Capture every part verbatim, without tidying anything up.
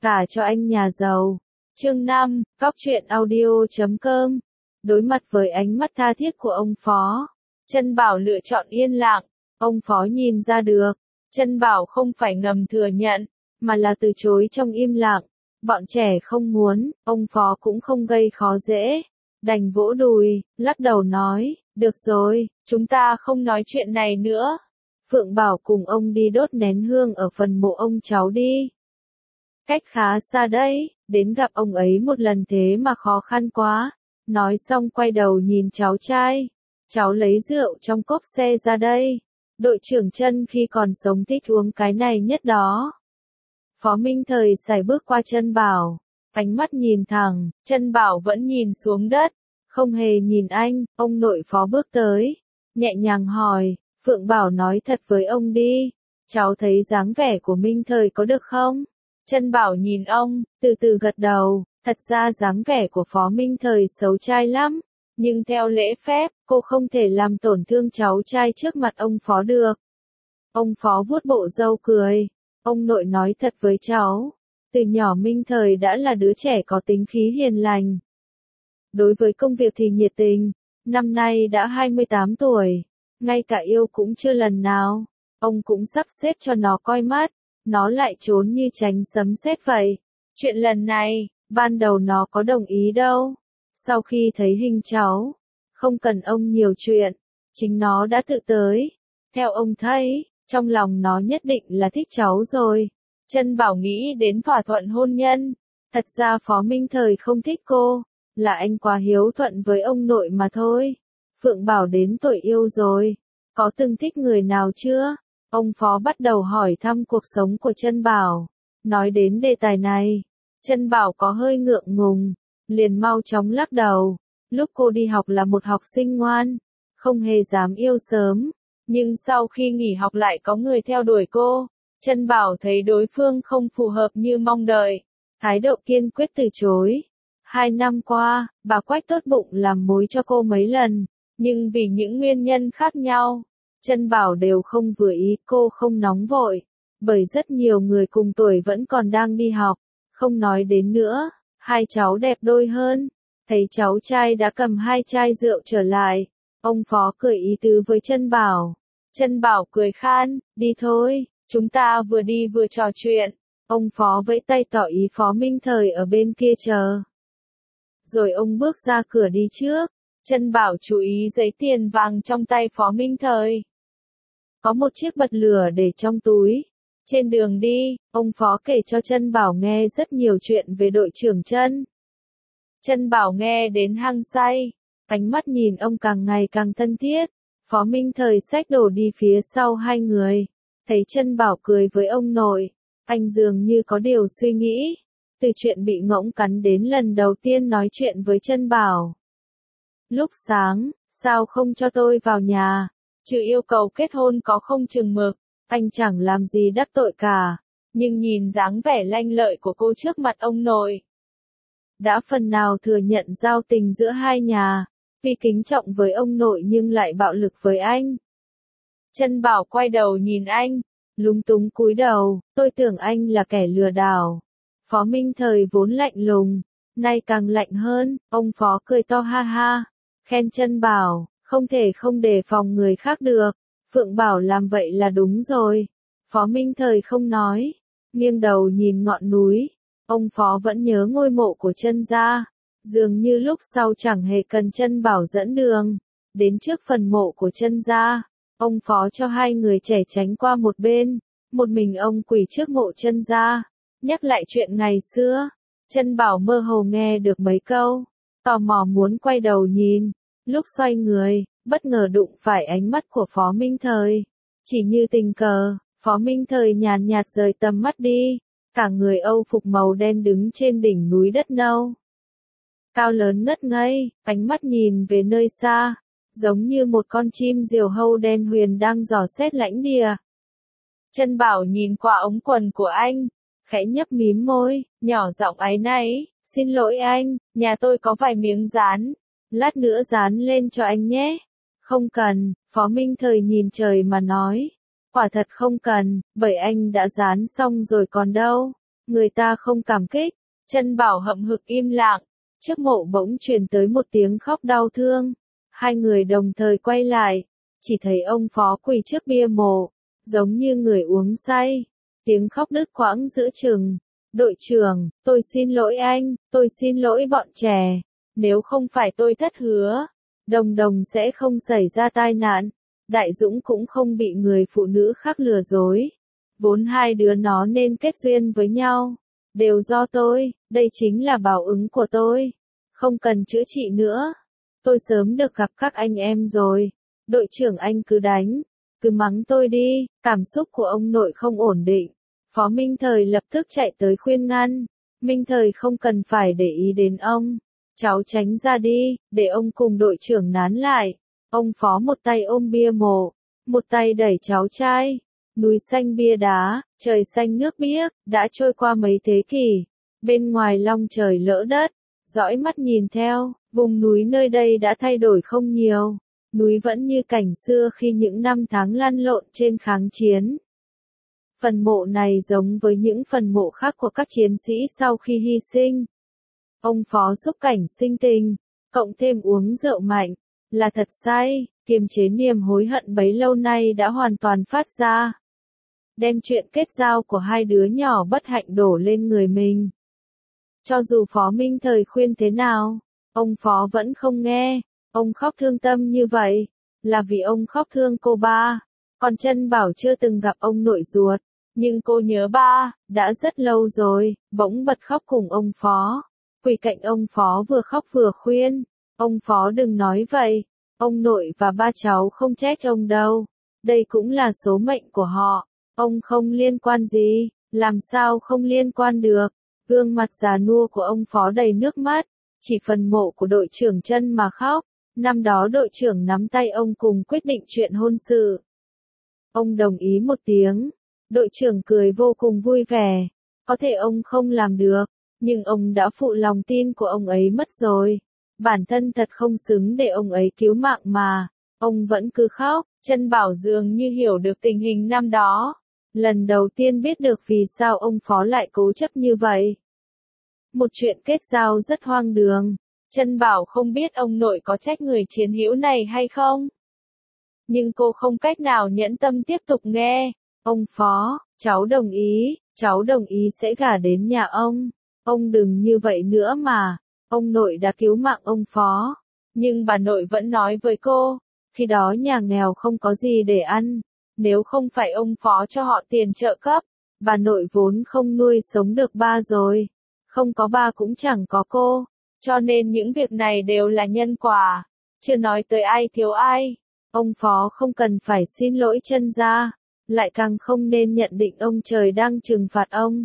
Cả cho anh nhà giàu. Chương năm, Góc truyện audio chấm com. Đối mặt với ánh mắt tha thiết của ông Phó, Trân Bảo lựa chọn yên lặng. Ông Phó nhìn ra được, Trân Bảo không phải ngầm thừa nhận, mà là từ chối trong im lặng. Bọn trẻ không muốn, ông Phó cũng không gây khó dễ. Đành vỗ đùi, lắc đầu nói, được rồi, chúng ta không nói chuyện này nữa. Phượng Bảo cùng ông đi đốt nén hương ở phần mộ ông cháu đi. Cách khá xa đấy, đến gặp ông ấy một lần thế mà khó khăn quá. Nói xong quay đầu nhìn cháu trai. Cháu lấy rượu trong cốp xe ra đây. Đội trưởng Trân khi còn sống thích uống cái này nhất đó. Phó Minh Thời sải bước qua Trân Bảo. Ánh mắt nhìn thẳng, Trân Bảo vẫn nhìn xuống đất. Không hề nhìn anh, ông nội Phó bước tới. Nhẹ nhàng hỏi, Phượng Bảo nói thật với ông đi. Cháu thấy dáng vẻ của Minh Thời có được không? Trân Bảo nhìn ông, từ từ gật đầu, thật ra dáng vẻ của Phó Minh Thời xấu trai lắm, nhưng theo lễ phép, cô không thể làm tổn thương cháu trai trước mặt ông Phó được. Ông Phó vuốt bộ râu cười, ông nội nói thật với cháu, từ nhỏ Minh Thời đã là đứa trẻ có tính khí hiền lành. Đối với công việc thì nhiệt tình, năm nay đã hai mươi tám tuổi, ngay cả yêu cũng chưa lần nào, ông cũng sắp xếp cho nó coi mắt. Nó lại trốn như tránh sấm sét vậy. Chuyện lần này, ban đầu nó có đồng ý đâu. Sau khi thấy hình cháu, không cần ông nhiều chuyện, chính nó đã tự tới. Theo ông thấy, trong lòng nó nhất định là thích cháu rồi. Trân Bảo nghĩ đến thỏa thuận hôn nhân. Thật ra Phó Minh Thời không thích cô, là anh quá hiếu thuận với ông nội mà thôi. Phượng Bảo đến tuổi yêu rồi, có từng thích người nào chưa? Ông Phó bắt đầu hỏi thăm cuộc sống của Trân Bảo. Nói đến đề tài này, Trân Bảo có hơi ngượng ngùng, liền mau chóng lắc đầu. Lúc cô đi học là một học sinh ngoan, không hề dám yêu sớm. Nhưng sau khi nghỉ học lại có người theo đuổi cô, Trân Bảo thấy đối phương không phù hợp như mong đợi. Thái độ kiên quyết từ chối. Hai năm qua, bà Quách tốt bụng làm mối cho cô mấy lần, nhưng vì những nguyên nhân khác nhau, Trân Bảo đều không vừa ý. Cô không nóng vội, bởi rất nhiều người cùng tuổi vẫn còn đang đi học. Không nói đến nữa, hai cháu đẹp đôi hơn. Thấy cháu trai đã cầm hai chai rượu trở lại, ông Phó cười ý tứ với Trân Bảo. Trân Bảo cười khan, đi thôi, chúng ta vừa đi vừa trò chuyện. Ông Phó vẫy tay tỏ ý Phó Minh Thời ở bên kia chờ. Rồi ông bước ra cửa đi trước. Trân Bảo chú ý giấy tiền vàng trong tay Phó Minh Thời. Có một chiếc bật lửa để trong túi. Trên đường đi, ông Phó kể cho Trân Bảo nghe rất nhiều chuyện về đội trưởng Trân. Trân Bảo nghe đến hăng say, ánh mắt nhìn ông càng ngày càng thân thiết. Phó Minh Thời xách đồ đi phía sau hai người. Thấy Trân Bảo cười với ông nội, anh dường như có điều suy nghĩ. Từ chuyện bị ngỗng cắn đến lần đầu tiên nói chuyện với Trân Bảo. Lúc sáng, sao không cho tôi vào nhà? Trừ yêu cầu kết hôn có không chừng mực, anh chẳng làm gì đắc tội cả. Nhưng nhìn dáng vẻ lanh lợi của cô trước mặt ông nội, đã phần nào thừa nhận giao tình giữa hai nhà. Vì kính trọng với ông nội nhưng lại bạo lực với anh. Trân Bảo quay đầu nhìn anh, lúng túng cúi đầu, tôi tưởng anh là kẻ lừa đảo. Phó Minh Thời vốn lạnh lùng, nay càng lạnh hơn. Ông Phó cười to ha ha, khen Trân Bảo, không thể không đề phòng người khác được. Phượng Bảo làm vậy là đúng rồi. Phó Minh Thời không nói, nghiêng đầu nhìn ngọn núi. Ông Phó vẫn nhớ ngôi mộ của Trân gia, dường như lúc sau chẳng hề cần Trân Bảo dẫn đường. Đến trước phần mộ của Trân gia, ông Phó cho hai người trẻ tránh qua một bên, một mình ông quỳ trước mộ Trân gia, nhắc lại chuyện ngày xưa. Trân Bảo mơ hồ nghe được mấy câu, tò mò muốn quay đầu nhìn. Lúc xoay người, bất ngờ đụng phải ánh mắt của Phó Minh Thời. Chỉ như tình cờ, Phó Minh Thời nhàn nhạt rời tầm mắt đi. Cả người Âu phục màu đen đứng trên đỉnh núi đất nâu. Cao lớn ngất ngây, ánh mắt nhìn về nơi xa, giống như một con chim diều hâu đen huyền đang dò xét lãnh địa. Trân Bảo nhìn qua ống quần của anh, khẽ nhấp mím môi, nhỏ giọng áy náy, xin lỗi anh, nhà tôi có vài miếng dán, lát nữa dán lên cho anh nhé. Không cần, Phó Minh Thời nhìn trời mà nói, quả thật không cần, bởi anh đã dán xong rồi còn đâu. Người ta không cảm kích. Chân Bảo hậm hực im lặng. Trước mộ bỗng truyền tới một tiếng khóc đau thương. Hai người đồng thời quay lại. Chỉ thấy ông Phó quỳ trước bia mộ. Giống như người uống say. Tiếng khóc đứt quãng giữa chừng. Đội trưởng, tôi xin lỗi anh, tôi xin lỗi bọn trẻ. Nếu không phải tôi thất hứa, Đồng Đồng sẽ không xảy ra tai nạn. Đại Dũng cũng không bị người phụ nữ khác lừa dối. Vốn hai đứa nó nên kết duyên với nhau. Đều do tôi, đây chính là báo ứng của tôi. Không cần chữa trị nữa. Tôi sớm được gặp các anh em rồi. Đội trưởng anh cứ đánh, cứ mắng tôi đi. Cảm xúc của ông nội không ổn định. Phó Minh Thời lập tức chạy tới khuyên ngăn. Minh Thời không cần phải để ý đến ông. Cháu tránh ra đi, để ông cùng đội trưởng nán lại. Ông Phó một tay ôm bia mộ, một tay đẩy cháu trai. Núi xanh bia đá, trời xanh nước biếc, đã trôi qua mấy thế kỷ. Bên ngoài long trời lỡ đất, dõi mắt nhìn theo, vùng núi nơi đây đã thay đổi không nhiều. Núi vẫn như cảnh xưa khi những năm tháng lăn lộn trên kháng chiến. Phần mộ này giống với những phần mộ khác của các chiến sĩ sau khi hy sinh. Ông Phó xúc cảnh sinh tình, cộng thêm uống rượu mạnh, là thật say, kiềm chế niềm hối hận bấy lâu nay đã hoàn toàn phát ra. Đem chuyện kết giao của hai đứa nhỏ bất hạnh đổ lên người mình. Cho dù Phó Minh Thời khuyên thế nào, ông Phó vẫn không nghe. Ông khóc thương tâm như vậy, là vì ông khóc thương cô ba. Còn Chân Bảo chưa từng gặp ông nội ruột, nhưng cô nhớ ba, đã rất lâu rồi, bỗng bật khóc cùng ông Phó. Quỳ cạnh ông Phó vừa khóc vừa khuyên, ông Phó đừng nói vậy, ông nội và ba cháu không trách ông đâu. Đây cũng là số mệnh của họ, ông không liên quan gì, làm sao không liên quan được. Gương mặt già nua của ông Phó đầy nước mắt, chỉ phần mộ của đội trưởng Chân mà khóc. Năm đó đội trưởng nắm tay ông cùng quyết định chuyện hôn sự. Ông đồng ý một tiếng, đội trưởng cười vô cùng vui vẻ. Có thể ông không làm được, nhưng ông đã phụ lòng tin của ông ấy mất rồi. Bản thân thật không xứng để ông ấy cứu mạng mà. Ông vẫn cứ khóc. Chân Bảo dường như hiểu được tình hình năm đó. Lần đầu tiên biết được vì sao ông Phó lại cố chấp như vậy. Một chuyện kết giao rất hoang đường. Chân Bảo không biết ông nội có trách người chiến hữu này hay không. Nhưng cô không cách nào nhẫn tâm tiếp tục nghe. Ông Phó, cháu đồng ý, cháu đồng ý sẽ gả đến nhà ông. Ông đừng như vậy nữa mà. Ông nội đã cứu mạng ông Phó. Nhưng bà nội vẫn nói với cô, khi đó nhà nghèo không có gì để ăn. Nếu không phải ông Phó cho họ tiền trợ cấp, bà nội vốn không nuôi sống được ba rồi. Không có ba cũng chẳng có cô. Cho nên những việc này đều là nhân quả. Chưa nói tới ai thiếu ai. Ông Phó không cần phải xin lỗi Chân gia. Lại càng không nên nhận định ông trời đang trừng phạt ông.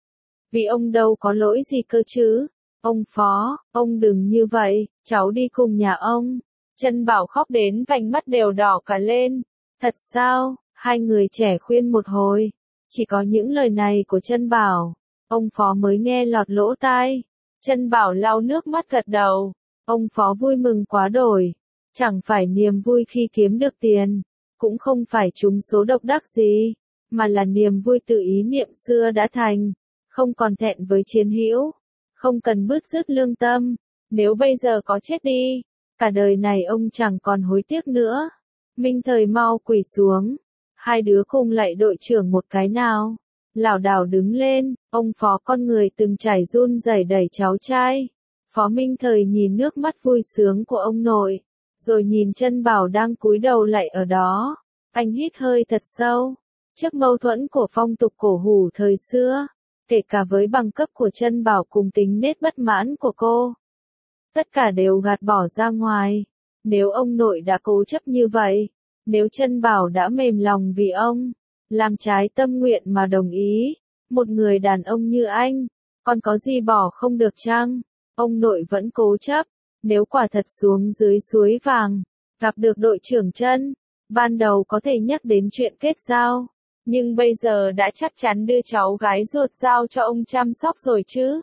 Vì ông đâu có lỗi gì cơ chứ. Ông Phó, ông đừng như vậy, cháu đi cùng nhà ông. Chân Bảo khóc đến vành mắt đều đỏ cả lên. Thật sao? Hai người trẻ khuyên một hồi. Chỉ có những lời này của Chân Bảo, ông Phó mới nghe lọt lỗ tai. Chân Bảo lau nước mắt gật đầu. Ông Phó vui mừng quá đổi. Chẳng phải niềm vui khi kiếm được tiền, cũng không phải trúng số độc đắc gì, mà là niềm vui từ ý niệm xưa đã thành, không còn thẹn với chiến hữu, không cần bứt rứt lương tâm. Nếu bây giờ có chết đi, cả đời này ông chẳng còn hối tiếc nữa. Minh Thời mau quỳ xuống. Hai đứa cùng lạy đội trưởng một cái nào. Lảo đảo đứng lên, ông Phó con người từng trải run rẩy đẩy cháu trai. Phó Minh Thời nhìn nước mắt vui sướng của ông nội, rồi nhìn Chân Bảo đang cúi đầu lạy ở đó. Anh hít hơi thật sâu. Trước mâu thuẫn của phong tục cổ hủ thời xưa, kể cả với bằng cấp của Chân Bảo cùng tính nết bất mãn của cô, tất cả đều gạt bỏ ra ngoài. Nếu ông nội đã cố chấp như vậy, nếu Chân Bảo đã mềm lòng vì ông, làm trái tâm nguyện mà đồng ý, một người đàn ông như anh, còn có gì bỏ không được chăng? Ông nội vẫn cố chấp. Nếu quả thật xuống dưới suối vàng, gặp được đội trưởng Chân, ban đầu có thể nhắc đến chuyện kết giao, nhưng bây giờ đã chắc chắn đưa cháu gái ruột giao cho ông chăm sóc rồi chứ.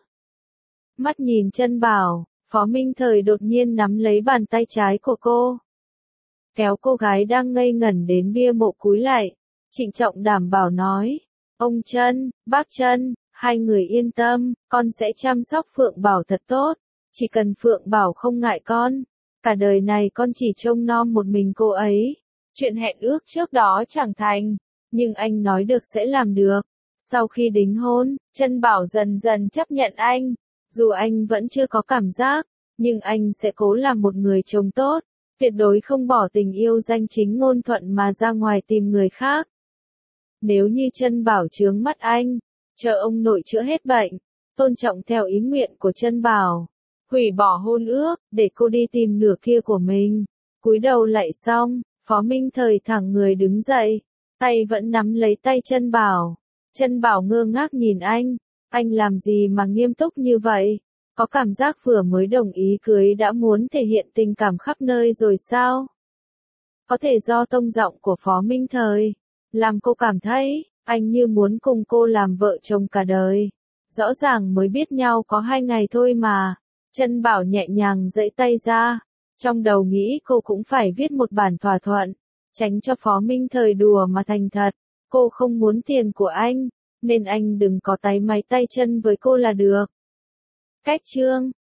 Mắt nhìn Chân Bảo, Phó Minh Thời đột nhiên nắm lấy bàn tay trái của cô, kéo cô gái đang ngây ngẩn đến bia mộ cúi lại, trịnh trọng đảm bảo nói, ông Chân, bác Chân, Hai người yên tâm, con sẽ chăm sóc Phượng Bảo thật tốt. Chỉ cần Phượng Bảo không ngại con, cả đời này con chỉ trông nom một mình cô ấy. Chuyện hẹn ước trước đó chẳng thành, nhưng anh nói được sẽ làm được. Sau khi đính hôn, Trân Bảo dần dần chấp nhận anh. Dù anh vẫn chưa có cảm giác, nhưng anh sẽ cố làm một người chồng tốt. Tuyệt đối không bỏ tình yêu danh chính ngôn thuận mà ra ngoài tìm người khác. Nếu như Trân Bảo chướng mắt anh, chờ ông nội chữa hết bệnh, tôn trọng theo ý nguyện của Trân Bảo, hủy bỏ hôn ước, để cô đi tìm nửa kia của mình. Cúi đầu lạy xong, Phó Minh Thời thẳng người đứng dậy, tay vẫn nắm lấy tay Trân Bảo. Trân Bảo ngơ ngác nhìn anh, anh làm gì mà nghiêm túc như vậy? Có cảm giác vừa mới đồng ý cưới đã muốn thể hiện tình cảm khắp nơi rồi sao? Có thể do tông giọng của Phó Minh Thời, làm cô cảm thấy, anh như muốn cùng cô làm vợ chồng cả đời. Rõ ràng mới biết nhau có hai ngày thôi mà. Trân Bảo nhẹ nhàng giãy tay ra, trong đầu nghĩ cô cũng phải viết một bản thỏa thuận, tránh cho Phó Minh Thời đùa mà thành thật. Cô không muốn tiền của anh, nên anh đừng có táy máy tay chân với cô là được. Cách chương